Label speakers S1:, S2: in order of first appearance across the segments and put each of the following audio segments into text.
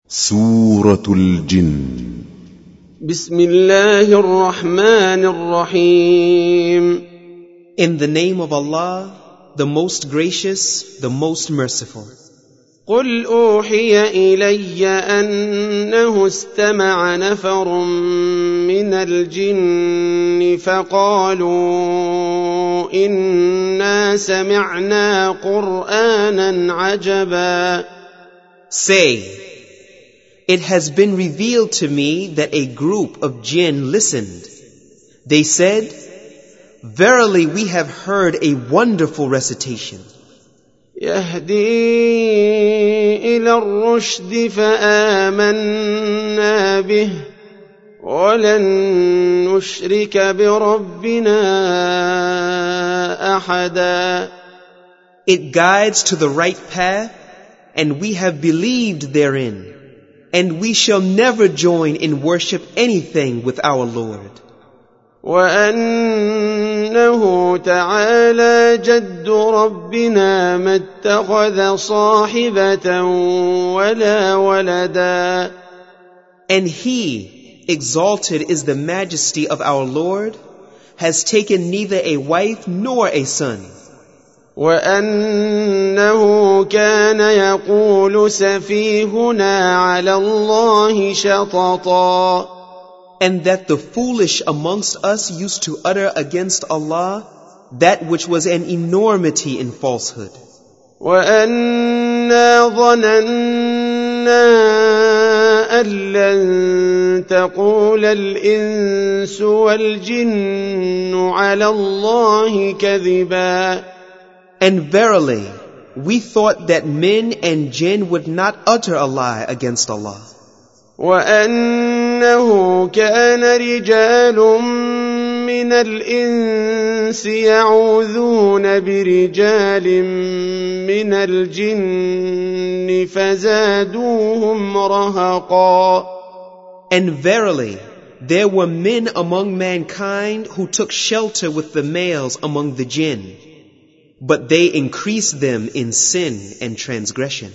S1: سورة الجن.
S2: بسم الله الرحمن الرحيم.
S3: In the name of Allah, the most gracious, the most merciful.
S2: قل أوحي إلي أنه استمع نفر من الجن فقالوا إنا سمعنا قرآنا عجبا.
S3: Say, it has been revealed to me that a group of jinn listened. They said, verily we have heard a wonderful recitation.
S2: يهدي إلى الرشد فآمنا به ولن نشرك بربنا أحدا.
S3: It guides to the right path, and we have believed therein, and we shall never join in worship anything with our Lord.
S2: وأنه تعالى جد ربنا ما اتخذ صاحبة ولا ولدا.
S3: And He, exalted is the majesty of our Lord, has taken neither a wife nor a son.
S2: وأنه كان يقول سفيهنا على الله شططا.
S3: And that the foolish amongst us used to utter against Allah that which was an enormity in falsehood.
S2: وَأَنَّا ظَنَنَّا أَن لَّن تَقُولَ الْإِنسُ وَالْجِنُّ عَلَى اللَّهِ كَذِبًا.
S3: And verily, we thought that men and jinn would not utter a lie against Allah.
S2: وَأَنَّهُ كَانَ رِجَالٌ مِّنَ الْإِنسِ يَعُوذُونَ بِرِجَالٍ مِّنَ الْجِنِّ فَزَادُوهُمْ رَهَقًا.
S3: And verily, there were men among mankind who took shelter with the males among the jinn, but they increased them in sin and transgression.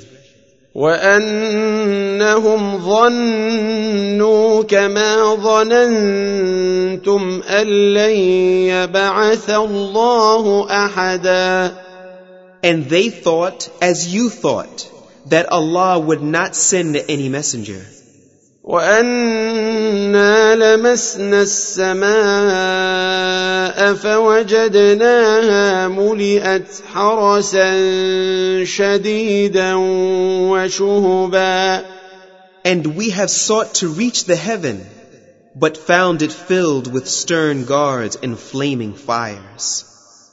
S2: وَأَنَّهُمْ ظَنُّوا كَمَا ظَنَنتُمْ أَن لَّن يَبْعَثَ اللَّهُ أَحَدًا.
S3: And they thought, as you thought, that Allah would not send any messenger.
S2: وَأَنَّا لَمَسْنَا السَّمَاءَ فَوَجَدْنَاهَا مُلِئَتْ حَرَسًا شَدِيدًا وَشُهُبًا.
S3: And we have sought to reach the heaven, but found it filled with stern guards and flaming fires.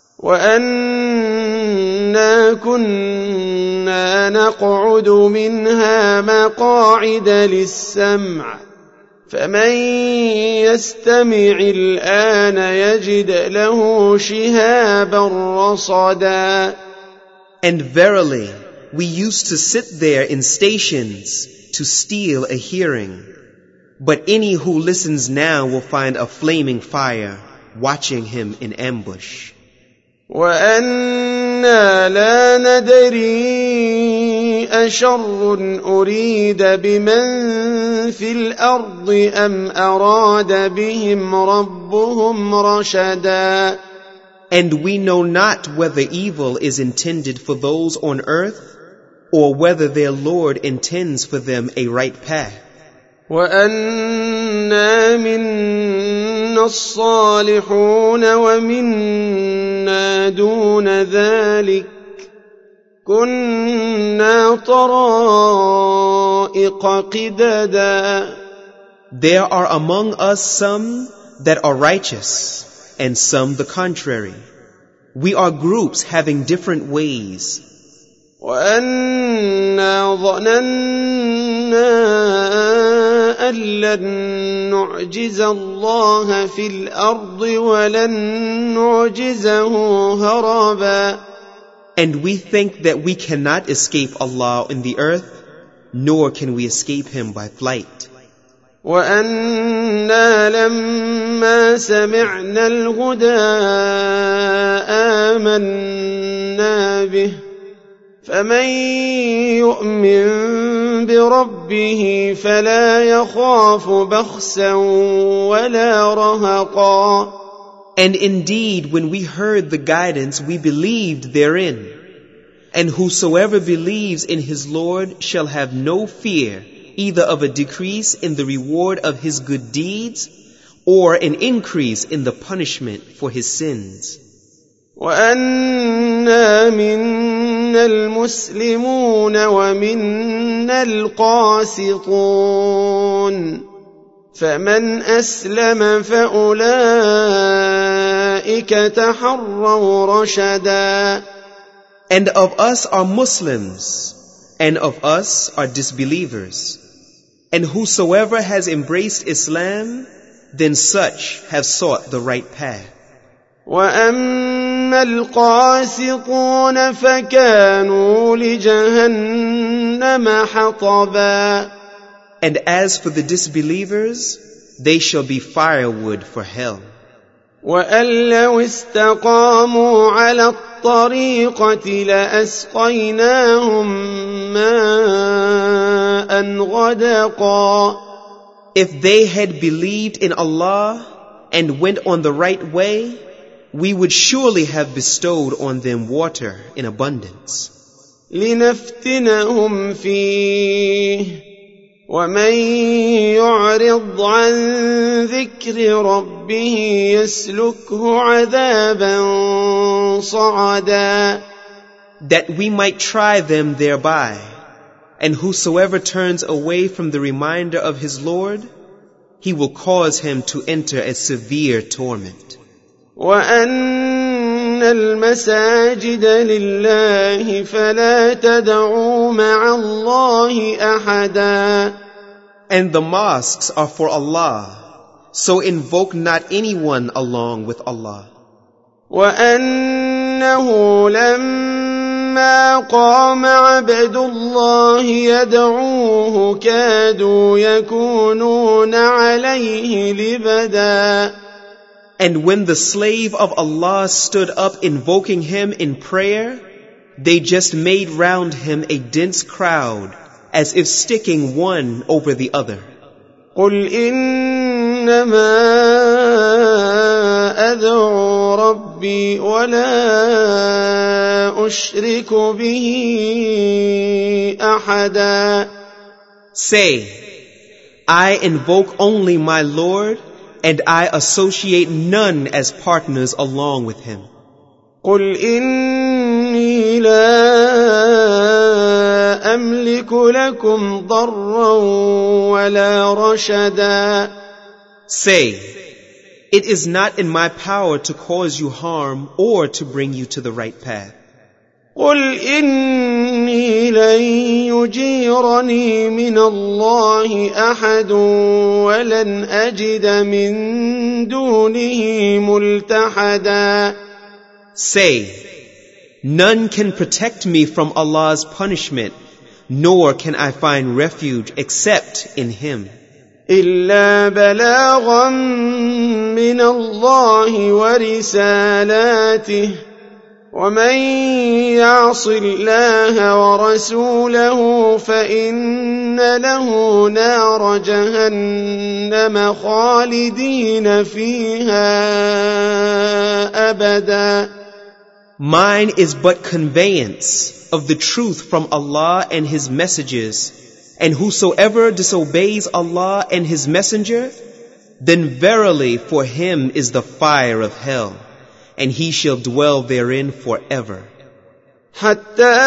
S2: وَأَنَّا كُنَّا نَقْعُدُ مِنْهَا مَقَاعِدَ لِلسَّمْعِ فَمَن يَسْتَمِعِ الْآنَ يَجِدْ لَهُ شِهَابًا رَّصَدًا.
S3: And verily, we used to sit there in stations to steal a hearing. But any who listens now will find a flaming fire watching him in ambush.
S2: وَأَنَّا لَا نَدْرِي أَشَرٌّ أُرِيدَ بِمَن فِي الْأَرْضِ أَمْ أَرَادَ بِهِمْ رَبُّهُمْ رَشَدًا.
S3: And we know not whether evil is intended for those on earth, or whether their Lord intends for them a right path.
S2: وَأَنَّا مِنَّا الصَّالِحُونَ وَمِنَّا دُونَ ذَلِكَ كُنَّا طَرَائِقَ قِدَدًا.
S3: There are among us some that are righteous, and some the contrary. We are groups having different ways.
S2: وَأَنَّا ظَنَنَّا أَن لَّن نُّعْجِزَ اللَّهَ فِي الْأَرْضِ وَلَن نُّعْجِزَهُ هَرَبًا.
S3: And we think that we cannot escape Allah in the earth, nor can we escape Him by flight.
S2: وَأَنَّا لَمَّا سَمِعْنَا الْهُدَىٰ آمَنَّا بِهِ فَمَن يُؤْمِن بربه فلا يخاف بخسا ولا رهقا.
S3: And indeed, when we heard the guidance, we believed therein. And whosoever believes in his Lord shall have no fear, either of a decrease in the reward of his good deeds, or an increase in the punishment for his sins.
S2: وَأَنَّا مِنَّا الْمُسْلِمُونَ وَمِنَّا الْقَاسِطُونَ فَمَنْ أَسْلَمَ فَأُولَئِكَ تَحَرَّوْا رَشَدًا.
S3: And of us are Muslims, and of us are disbelievers. And whosoever has embraced Islam, then such have sought the right path.
S2: وَأَمَّا الْقَاسِطُونَ فَكَانُوا لِجَهَنَّمَ حَطَبًا.
S3: And as for the disbelievers, they shall be firewood for hell.
S2: وَأَن لَّوْ اسْتَقَامُوا عَلَى الطَّرِيقَةِ لَأَسْقَيْنَاهُم مَّاءً غَدَقًا.
S3: If they had believed in Allah and went on the right way, we would surely have bestowed on them water in abundance.
S2: لِنَفْتِنَهُمْ فِيهِ وَمَن يُعْرِضْ عَن ذِكْرِ رَبِّهِ يَسْلُكْهُ عَذَابًا صَعَدًا.
S3: That we might try them thereby, and whosoever turns away from the reminder of his Lord, he will cause him to enter a severe torment.
S2: وَأَنَّ الْمَسَاجِدَ لِلَّهِ فَلَا تَدْعُوا مَعَ اللَّهِ أَحَدًا.
S3: And the mosques are for Allah, so invoke not anyone along with Allah.
S2: وَأَنَّهُ لَمَّا قَامَ عَبْدُ اللَّهِ يَدْعُوهُ كَادُوا يَكُونُونَ عَلَيْهِ لِبَدًا.
S3: And when the slave of Allah stood up invoking him in prayer, they just made round him a dense crowd, as if sticking one over the other.
S2: قُلْ إِنَّمَا أَدْعُو رَبِّي وَلَا أُشْرِكُ بِهِ أَحَدًا.
S3: Say, I invoke only my Lord, and I associate none as partners along with him.
S2: قُلْ إِنِّي لَا أَمْلِكُ لَكُمْ ضَرًّا وَلَا رَشَدًا.
S3: Say, it is not in my power to cause you harm or to bring you to the right path.
S2: قُلْ إِنِّي لَن يُجِيرَنِي مِنَ اللَّهِ أَحَدٌ وَلَنْ أَجِدَ مِن دُونِهِ مُلْتَحَدًا.
S3: Say, none can protect me from Allah's punishment, nor can I find refuge except in Him.
S2: إِلَّا بَلَاغًا مِّنَ اللَّهِ وَرِسَالَاتِهِ وَمَن يَعْصِ اللَّهَ وَرَسُولَهُ فَإِنَّ لَهُ نَارَ جَهَنَّمَ خَالِدِينَ فِيهَا أَبَدًا.
S3: Mine is but conveyance of the truth from Allah and His messages, and whosoever disobeys Allah and His messenger, then verily for him is the fire of hell, and he shall dwell therein forever.
S2: حتى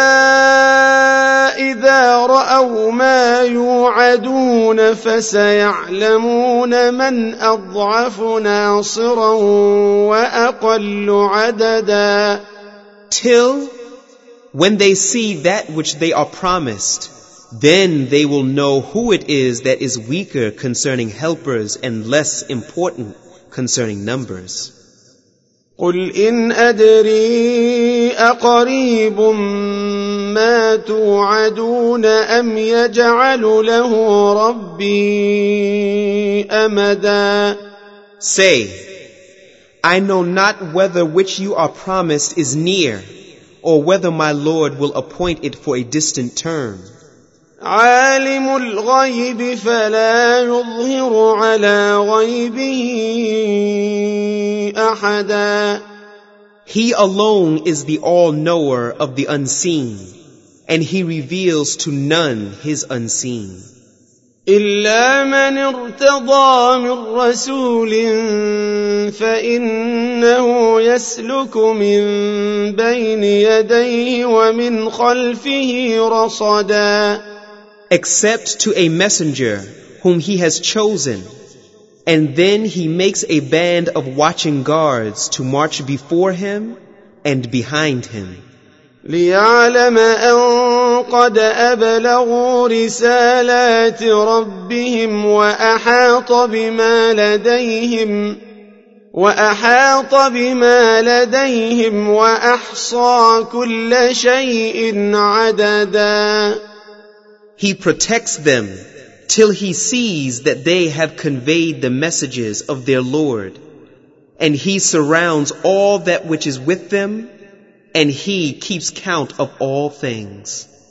S2: إذا رأوا ما يوعدون فسيعلمون من أضعف ناصرا وأقل عددا.
S3: Till, when they see that which they are promised, then they will know who it is that is weaker concerning helpers and less important concerning numbers.
S2: قل إن أدري أقريب ما توعدون أم يجعل له ربي أمدا.
S3: Say, I know not whether which you are promised is near, or whether my Lord will appoint it for a distant term.
S2: عالم الغيب فلا يظهر على غيبه أحدا.
S3: He alone is the all-knower of the unseen, and he reveals to none his unseen.
S2: إلا من ارتضى من رسول فإنه يسلك من بين يديه ومن خلفه رصدا.
S3: Except to a messenger whom he has chosen, and then he makes a band of watching guards to march before him and behind him.
S2: ليعلم أن قد أبلغوا رسالات ربهم وأحاط بما لديهم وأحصى كل شيء عددا.
S3: He protects them till he sees that they have conveyed the messages of their Lord, and he surrounds all that which is with them, and he keeps count of all things.